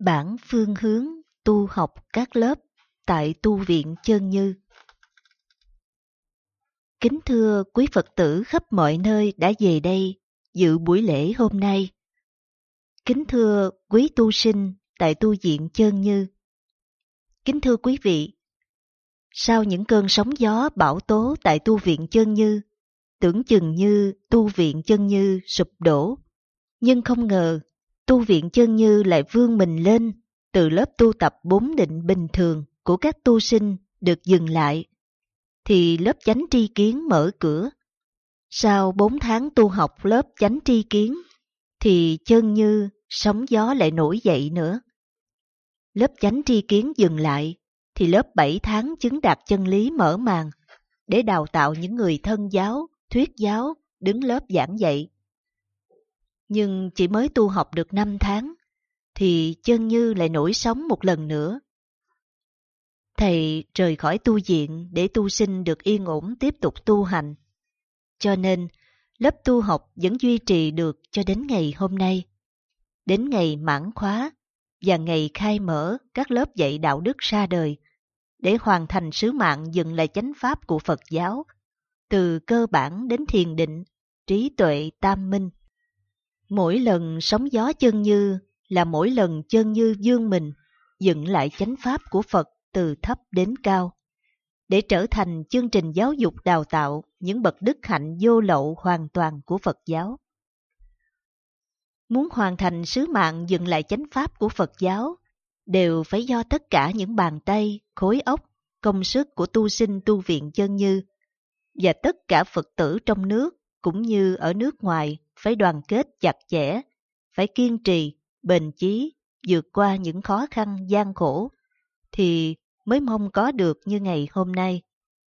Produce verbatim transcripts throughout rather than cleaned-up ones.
Bản phương hướng tu học các lớp tại tu viện Chân Như. Kính thưa quý Phật tử khắp mọi nơi đã về đây dự buổi lễ hôm nay. Kính thưa quý tu sinh tại tu viện Chân Như. Kính thưa quý vị, sau những cơn sóng gió bão tố tại tu viện Chân Như, tưởng chừng như tu viện Chân Như sụp đổ, nhưng không ngờ tu viện Chân Như lại vươn mình lên, từ lớp tu tập bốn định bình thường của các tu sinh được dừng lại, thì lớp chánh tri kiến mở cửa. Sau bốn tháng tu học lớp chánh tri kiến, thì Chân Như sóng gió lại nổi dậy nữa. Lớp chánh tri kiến dừng lại, thì lớp bảy tháng chứng đạt chân lý mở màn, để đào tạo những người thân giáo, thuyết giáo, đứng lớp giảng dạy. Nhưng chỉ mới tu học được năm tháng, thì Chân Như lại nổi sóng một lần nữa. Thầy rời khỏi tu viện để tu sinh được yên ổn tiếp tục tu hành. Cho nên, lớp tu học vẫn duy trì được cho đến ngày hôm nay. Đến ngày mãn khóa và ngày khai mở các lớp dạy đạo đức ra đời, để hoàn thành sứ mạng dựng lại chánh pháp của Phật giáo, từ cơ bản đến thiền định, trí tuệ tam minh. Mỗi lần sóng gió Chân Như là mỗi lần Chân Như vươn mình, dựng lại chánh pháp của Phật từ thấp đến cao, để trở thành chương trình giáo dục đào tạo những bậc đức hạnh vô lậu hoàn toàn của Phật giáo. Muốn hoàn thành sứ mạng dựng lại chánh pháp của Phật giáo, đều phải do tất cả những bàn tay, khối óc, công sức của tu sinh tu viện Chân Như, và tất cả Phật tử trong nước cũng như ở nước ngoài phải đoàn kết chặt chẽ, phải kiên trì, bền chí, vượt qua những khó khăn gian khổ, thì mới mong có được như ngày hôm nay.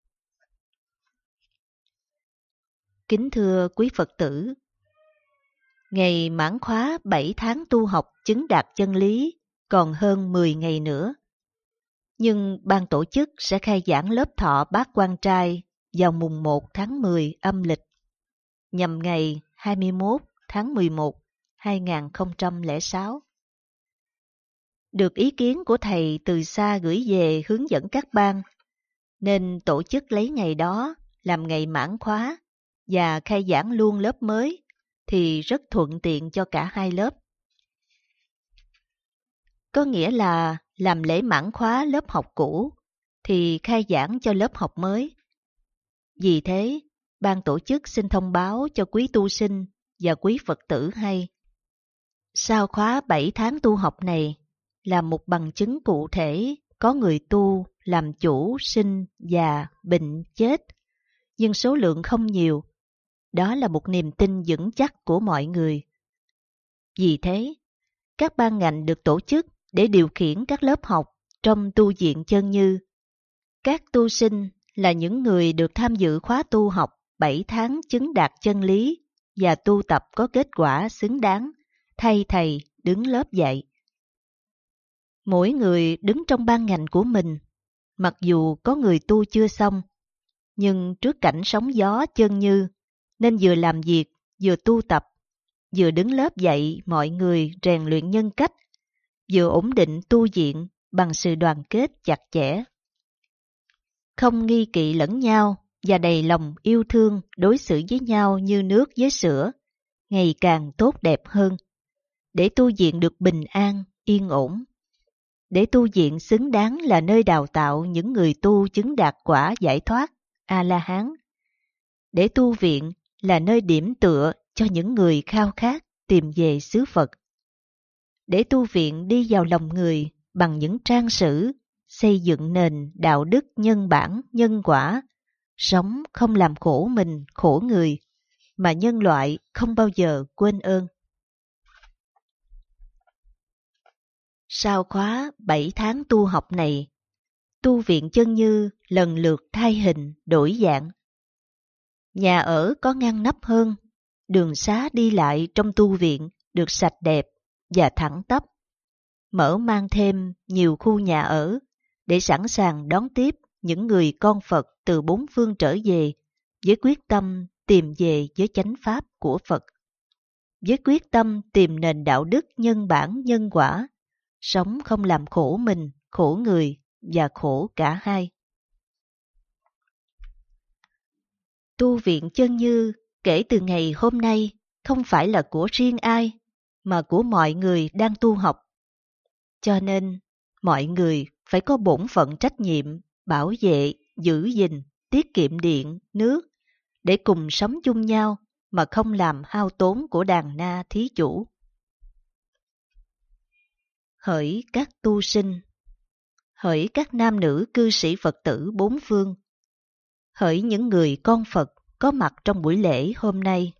Kính thưa quý Phật tử, ngày mãn khóa bảy tháng tu học chứng đạt chân lý còn hơn mười ngày nữa. Nhưng ban tổ chức sẽ khai giảng lớp thọ Bát Quan Trai vào mùng một tháng mười âm lịch, nhằm ngày hai mươi mốt tháng mười một năm hai nghìn không trăm lẻ sáu. Được ý kiến của thầy từ xa gửi về hướng dẫn các ban, nên tổ chức lấy ngày đó làm ngày mãn khóa và khai giảng luôn lớp mới, thì rất thuận tiện cho cả hai lớp. Có nghĩa là làm lễ mãn khóa lớp học cũ, thì khai giảng cho lớp học mới. Vì thế, ban tổ chức xin thông báo cho quý tu sinh và quý Phật tử hay. Sau khóa bảy tháng tu học này là một bằng chứng cụ thể có người tu làm chủ sinh, già, bệnh, chết, nhưng số lượng không nhiều. Đó là một niềm tin vững chắc của mọi người. Vì thế, các ban ngành được tổ chức để điều khiển các lớp học trong tu viện Chân Như. Các tu sinh là những người được tham dự khóa tu học bảy tháng chứng đạt chân lý và tu tập có kết quả xứng đáng, thay thầy đứng lớp dạy. Mỗi người đứng trong ban ngành của mình, mặc dù có người tu chưa xong, nhưng trước cảnh sóng gió Chân Như, nên vừa làm việc, vừa tu tập, vừa đứng lớp dạy mọi người rèn luyện nhân cách, vừa ổn định tu viện bằng sự đoàn kết chặt chẽ. Không nghi kỵ lẫn nhau và đầy lòng yêu thương đối xử với nhau như nước với sữa, ngày càng tốt đẹp hơn, để tu viện được bình an, yên ổn. Để tu viện xứng đáng là nơi đào tạo những người tu chứng đạt quả giải thoát, A-la-hán. Để tu viện là nơi điểm tựa cho những người khao khát tìm về xứ Phật. Để tu viện đi vào lòng người bằng những trang sử, xây dựng nền đạo đức nhân bản, nhân quả, sống không làm khổ mình, khổ người, mà nhân loại không bao giờ quên ơn. Sau khóa bảy tháng tu học này, tu viện Chân Như lần lượt thay hình, đổi dạng. Nhà ở có ngăn nắp hơn, đường xá đi lại trong tu viện được sạch đẹp và thẳng tắp. Mở mang thêm nhiều khu nhà ở để sẵn sàng đón tiếp những người con Phật từ bốn phương trở về, với quyết tâm tìm về với chánh pháp của Phật, với quyết tâm tìm nền đạo đức nhân bản nhân quả, sống không làm khổ mình, khổ người và khổ cả hai. Tu viện Chân Như kể từ ngày hôm nay không phải là của riêng ai, mà của mọi người đang tu học. Cho nên, mọi người phải có bổn phận trách nhiệm, bảo vệ, giữ gìn, tiết kiệm điện, nước, để cùng sống chung nhau mà không làm hao tốn của đàn na thí chủ. Hỡi các tu sinh, hỡi các nam nữ cư sĩ Phật tử bốn phương, hỡi những người con Phật có mặt trong buổi lễ hôm nay.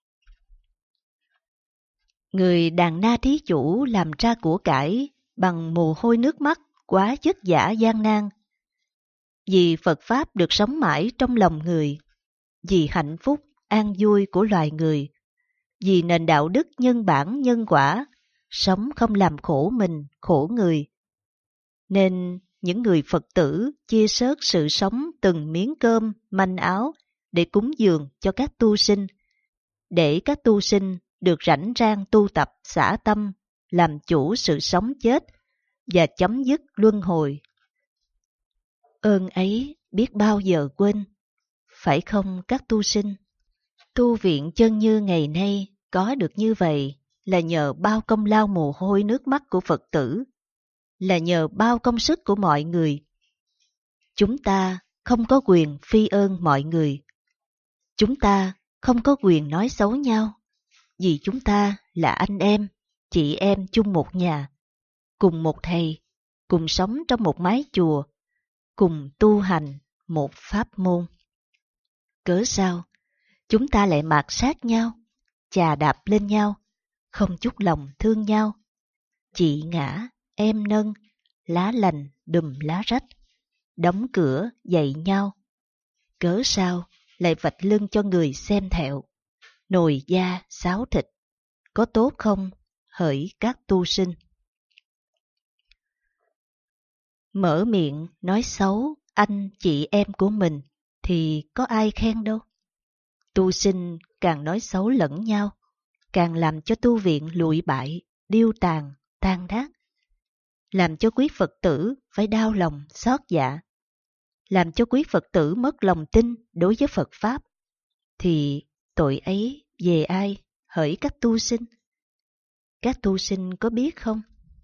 Người đàn na thí chủ làm ra của cải bằng mồ hôi nước mắt quá vất vả gian nan. Vì Phật Pháp được sống mãi trong lòng người, vì hạnh phúc, an vui của loài người, vì nền đạo đức nhân bản nhân quả, sống không làm khổ mình, khổ người. Nên những người Phật tử chia sớt sự sống từng miếng cơm, manh áo để cúng dường cho các tu sinh, để các tu sinh được rảnh rang tu tập xả tâm, làm chủ sự sống chết và chấm dứt luân hồi. Ơn ấy biết bao giờ quên, phải không các tu sinh? Tu viện Chân Như ngày nay có được như vậy là nhờ bao công lao mồ hôi nước mắt của Phật tử, là nhờ bao công sức của mọi người. Chúng ta không có quyền phi ơn mọi người. Chúng ta không có quyền nói xấu nhau, vì chúng ta là anh em, chị em chung một nhà, cùng một thầy, cùng sống trong một mái chùa, cùng tu hành một pháp môn. Cớ sao chúng ta lại mạt sát nhau, chà đạp lên nhau, không chút lòng thương nhau, chị ngã, em nâng, lá lành đùm lá rách, đóng cửa dạy nhau? Cớ sao lại vạch lưng cho người xem thẹo, nồi da xáo thịt? Có tốt không, hỡi các tu sinh? Mở miệng nói xấu anh chị em của mình thì có ai khen đâu. Tu sinh càng nói xấu lẫn nhau, càng làm cho tu viện lụi bại, điêu tàn, tan nát, làm cho quý Phật tử phải đau lòng xót dạ, làm cho quý Phật tử mất lòng tin đối với Phật Pháp, thì tội ấy về ai, hỡi các tu sinh? Các tu sinh có biết không?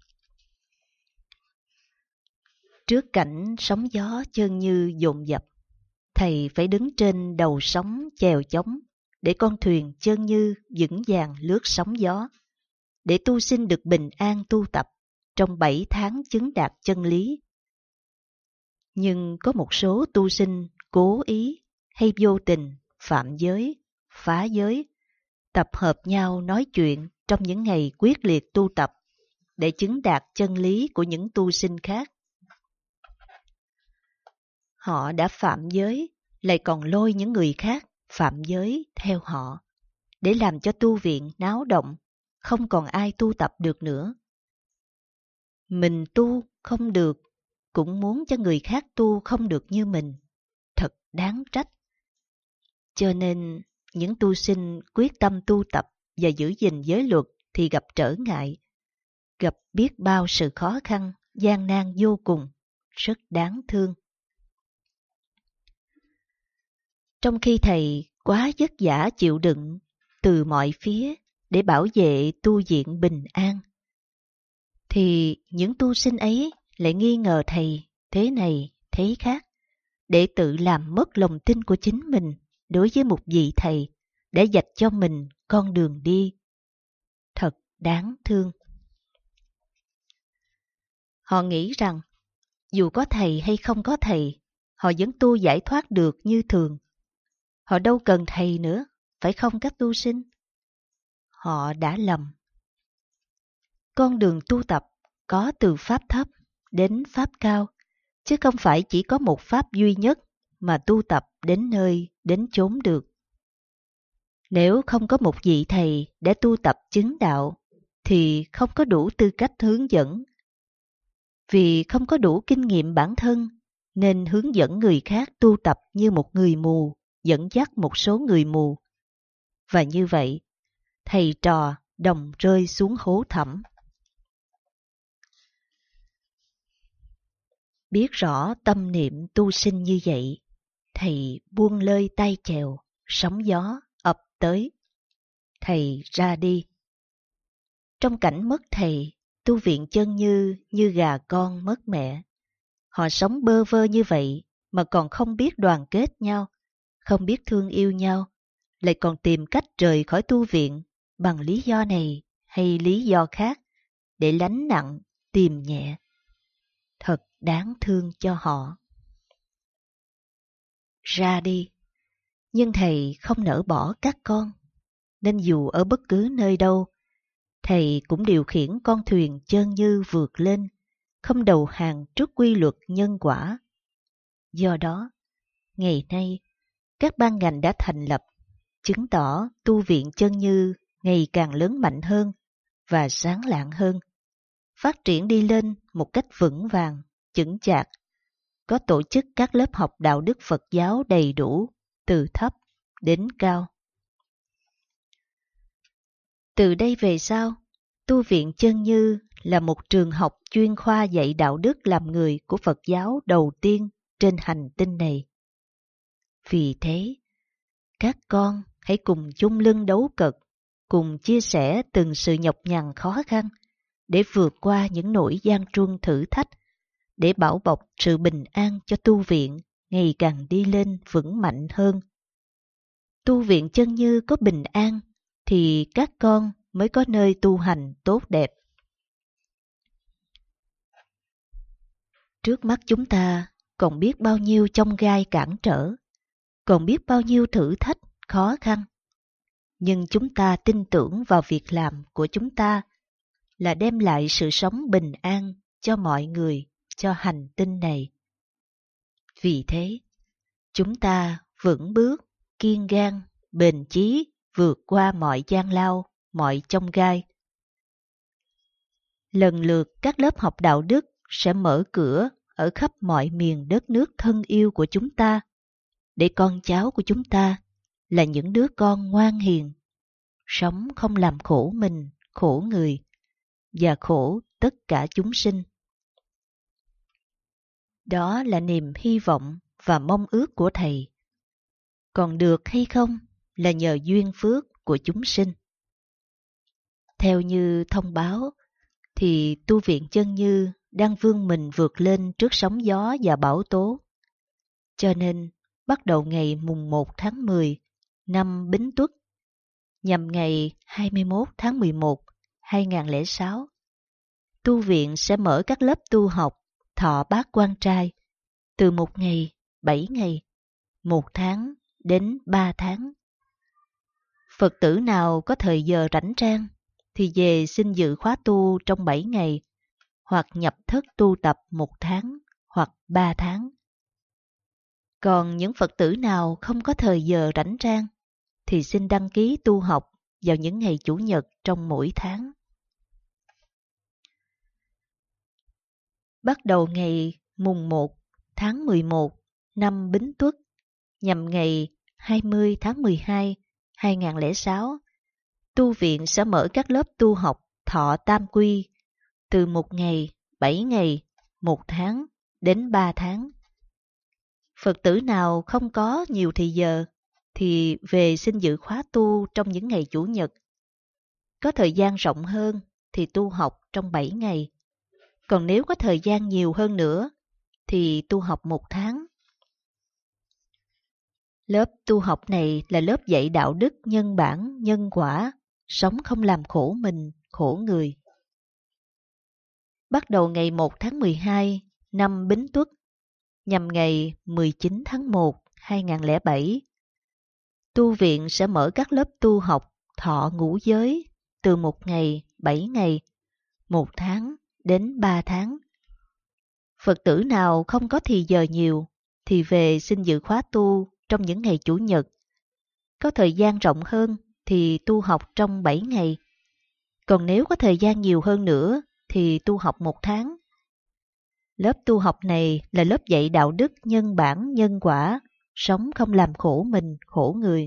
Trước cảnh sóng gió Chân Như dồn dập, thầy phải đứng trên đầu sóng chèo chống để con thuyền Chân Như vững vàng lướt sóng gió, để tu sinh được bình an tu tập trong bảy tháng chứng đạt chân lý. Nhưng có một số tu sinh cố ý hay vô tình phạm giới, phá giới, tập hợp nhau nói chuyện trong những ngày quyết liệt tu tập để chứng đạt chân lý của những tu sinh khác. Họ đã phạm giới, lại còn lôi những người khác phạm giới theo họ, để làm cho tu viện náo động, không còn ai tu tập được nữa. Mình tu không được, cũng muốn cho người khác tu không được như mình, thật đáng trách. Cho nên, những tu sinh quyết tâm tu tập và giữ gìn giới luật thì gặp trở ngại, gặp biết bao sự khó khăn, gian nan vô cùng, rất đáng thương. Trong khi thầy quá vất vả chịu đựng từ mọi phía để bảo vệ tu viện bình an, thì những tu sinh ấy lại nghi ngờ thầy thế này thế khác, để tự làm mất lòng tin của chính mình đối với một vị thầy để dạch cho mình con đường đi. Thật đáng thương. Họ nghĩ rằng dù có thầy hay không có thầy, họ vẫn tu giải thoát được như thường. Họ đâu cần thầy nữa, phải không các tu sinh? Họ đã lầm. Con đường tu tập có từ pháp thấp đến pháp cao, chứ không phải chỉ có một pháp duy nhất mà tu tập đến nơi, đến chốn được. Nếu không có một vị thầy để tu tập chứng đạo, thì không có đủ tư cách hướng dẫn. Vì không có đủ kinh nghiệm bản thân, nên hướng dẫn người khác tu tập như một người mù, dẫn dắt một số người mù. Và như vậy, thầy trò đồng rơi xuống hố thẳm. Biết rõ tâm niệm tu sinh như vậy, thầy buông lơi tay chèo, sóng gió ập tới. Thầy ra đi. Trong cảnh mất thầy, tu viện Chân Như như gà con mất mẹ. Họ sống bơ vơ như vậy mà còn không biết đoàn kết nhau, không biết thương yêu nhau, lại còn tìm cách rời khỏi tu viện bằng lý do này hay lý do khác để lánh nặng, tìm nhẹ. Thật đáng thương cho họ. Ra đi. Nhưng thầy không nỡ bỏ các con, nên dù ở bất cứ nơi đâu, thầy cũng điều khiển con thuyền Chân Như vượt lên, không đầu hàng trước quy luật nhân quả. Do đó, ngày nay, các ban ngành đã thành lập, chứng tỏ tu viện Chân Như ngày càng lớn mạnh hơn và sáng lạng hơn, phát triển đi lên một cách vững vàng, chững chạc, có tổ chức các lớp học đạo đức Phật giáo đầy đủ, từ thấp đến cao. Từ đây về sau, tu viện Chân Như là một trường học chuyên khoa dạy đạo đức làm người của Phật giáo đầu tiên trên hành tinh này. Vì thế, các con hãy cùng chung lưng đấu cực, cùng chia sẻ từng sự nhọc nhằn khó khăn để vượt qua những nỗi gian truân thử thách, để bảo bọc sự bình an cho tu viện ngày càng đi lên vững mạnh hơn. Tu viện Chân Như có bình an thì các con mới có nơi tu hành tốt đẹp. Trước mắt chúng ta còn biết bao nhiêu chông gai cản trở, còn biết bao nhiêu thử thách, khó khăn. Nhưng chúng ta tin tưởng vào việc làm của chúng ta là đem lại sự sống bình an cho mọi người, cho hành tinh này. Vì thế, chúng ta vững bước, kiên gan, bền chí vượt qua mọi gian lao, mọi chông gai. Lần lượt các lớp học đạo đức sẽ mở cửa ở khắp mọi miền đất nước thân yêu của chúng ta, để con cháu của chúng ta là những đứa con ngoan hiền, sống không làm khổ mình, khổ người, và khổ tất cả chúng sinh. Đó là niềm hy vọng và mong ước của thầy. Còn được hay không là nhờ duyên phước của chúng sinh. Theo như thông báo, thì tu viện Chân Như đang vươn mình vượt lên trước sóng gió và bão tố. Cho nên, bắt đầu ngày mùng một tháng mười năm Bính Tuất, nhằm ngày hai mươi mốt tháng mười một năm hai nghìn không trăm lẻ sáu, tu viện sẽ mở các lớp tu học thọ bát quan trai từ một ngày, bảy ngày, một tháng đến ba tháng. Phật tử nào có thời giờ rảnh rang thì về xin dự khóa tu trong bảy ngày, hoặc nhập thất tu tập một tháng hoặc ba tháng. Còn những Phật tử nào không có thời giờ rảnh rang thì xin đăng ký tu học vào những ngày Chủ nhật trong mỗi tháng. Bắt đầu ngày mùng một tháng mười một năm Bính Tuất, nhằm ngày hai mươi tháng mười hai năm hai nghìn không trăm lẻ sáu, tu viện sẽ mở các lớp tu học thọ tam quy từ một ngày, bảy ngày, một tháng đến ba tháng. Phật tử nào không có nhiều thì giờ thì về xin dự khóa tu trong những ngày Chủ nhật. Có thời gian rộng hơn thì tu học trong bảy ngày. Còn nếu có thời gian nhiều hơn nữa thì tu học một tháng. Lớp tu học này là lớp dạy đạo đức nhân bản, nhân quả, sống không làm khổ mình, khổ người. Bắt đầu ngày một tháng mười hai năm Bính Tuất, nhằm ngày mười chín tháng một năm hai nghìn không trăm lẻ bảy. Tu viện sẽ mở các lớp tu học thọ ngũ giới từ một ngày, bảy ngày, một tháng đến ba tháng. Phật tử nào không có thì giờ nhiều thì về xin dự khóa tu trong những ngày Chủ nhật. Có thời gian rộng hơn thì tu học trong bảy ngày. Còn nếu có thời gian nhiều hơn nữa thì tu học một tháng. Lớp tu học này là lớp dạy đạo đức nhân bản, nhân quả, sống không làm khổ mình, khổ người.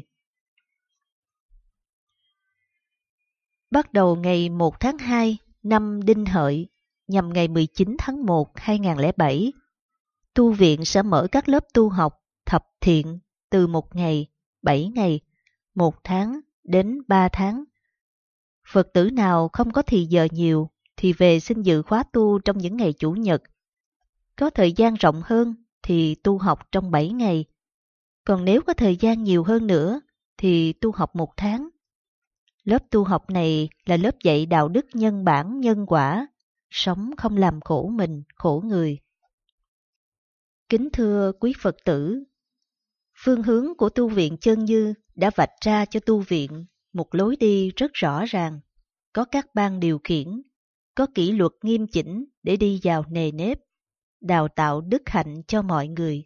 Bắt đầu ngày một tháng hai năm Đinh Hợi, nhằm ngày mười chín tháng một năm hai nghìn không trăm lẻ bảy, tu viện sẽ mở các lớp tu học thập thiện từ một ngày, bảy ngày, một tháng đến ba tháng. Phật tử nào không có thì giờ nhiều thì về xin dự khóa tu trong những ngày chủ nhật. Có thời gian rộng hơn thì tu học trong bảy ngày. Còn nếu có thời gian nhiều hơn nữa thì tu học một tháng. Lớp tu học này là lớp dạy đạo đức nhân bản nhân quả, sống không làm khổ mình, khổ người. Kính thưa quý Phật tử, phương hướng của tu viện Chân Như đã vạch ra cho tu viện một lối đi rất rõ ràng, có các ban điều khiển, có kỷ luật nghiêm chỉnh để đi vào nề nếp, đào tạo đức hạnh cho mọi người.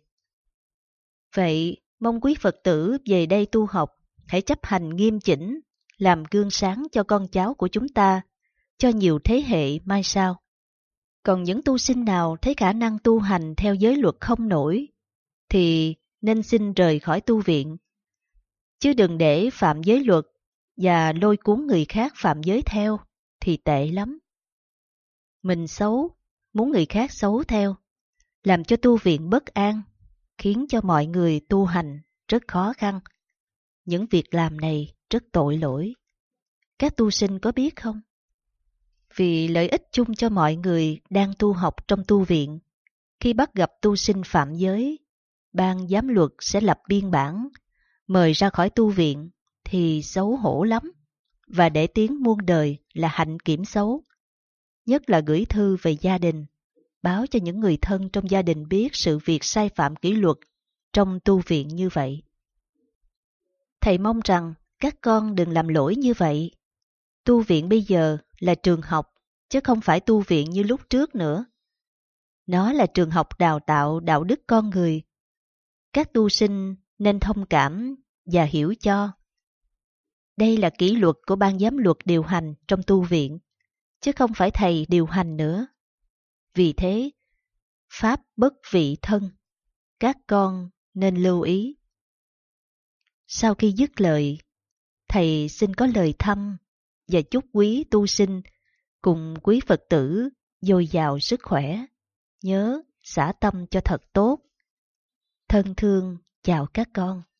Vậy, mong quý Phật tử về đây tu học, hãy chấp hành nghiêm chỉnh, làm gương sáng cho con cháu của chúng ta, cho nhiều thế hệ mai sau. Còn những tu sinh nào thấy khả năng tu hành theo giới luật không nổi, thì nên xin rời khỏi tu viện. Chứ đừng để phạm giới luật và lôi cuốn người khác phạm giới theo, thì tệ lắm. Mình xấu, muốn người khác xấu theo, làm cho tu viện bất an, khiến cho mọi người tu hành rất khó khăn. Những việc làm này rất tội lỗi. Các tu sinh có biết không? Vì lợi ích chung cho mọi người đang tu học trong tu viện, khi bắt gặp tu sinh phạm giới, ban giám luật sẽ lập biên bản, mời ra khỏi tu viện thì xấu hổ lắm, và để tiếng muôn đời là hạnh kiểm xấu. Nhất là gửi thư về gia đình, báo cho những người thân trong gia đình biết sự việc sai phạm kỷ luật trong tu viện như vậy. Thầy mong rằng các con đừng làm lỗi như vậy. Tu viện bây giờ là trường học, chứ không phải tu viện như lúc trước nữa. Nó là trường học đào tạo đạo đức con người. Các tu sinh nên thông cảm và hiểu cho. Đây là kỷ luật của ban giám luật điều hành trong tu viện, chứ không phải thầy điều hành nữa. Vì thế, pháp bất vị thân, các con nên lưu ý. Sau khi dứt lời, thầy xin có lời thăm và chúc quý tu sinh cùng quý Phật tử dồi dào sức khỏe. Nhớ xả tâm cho thật tốt. Thân thương chào các con.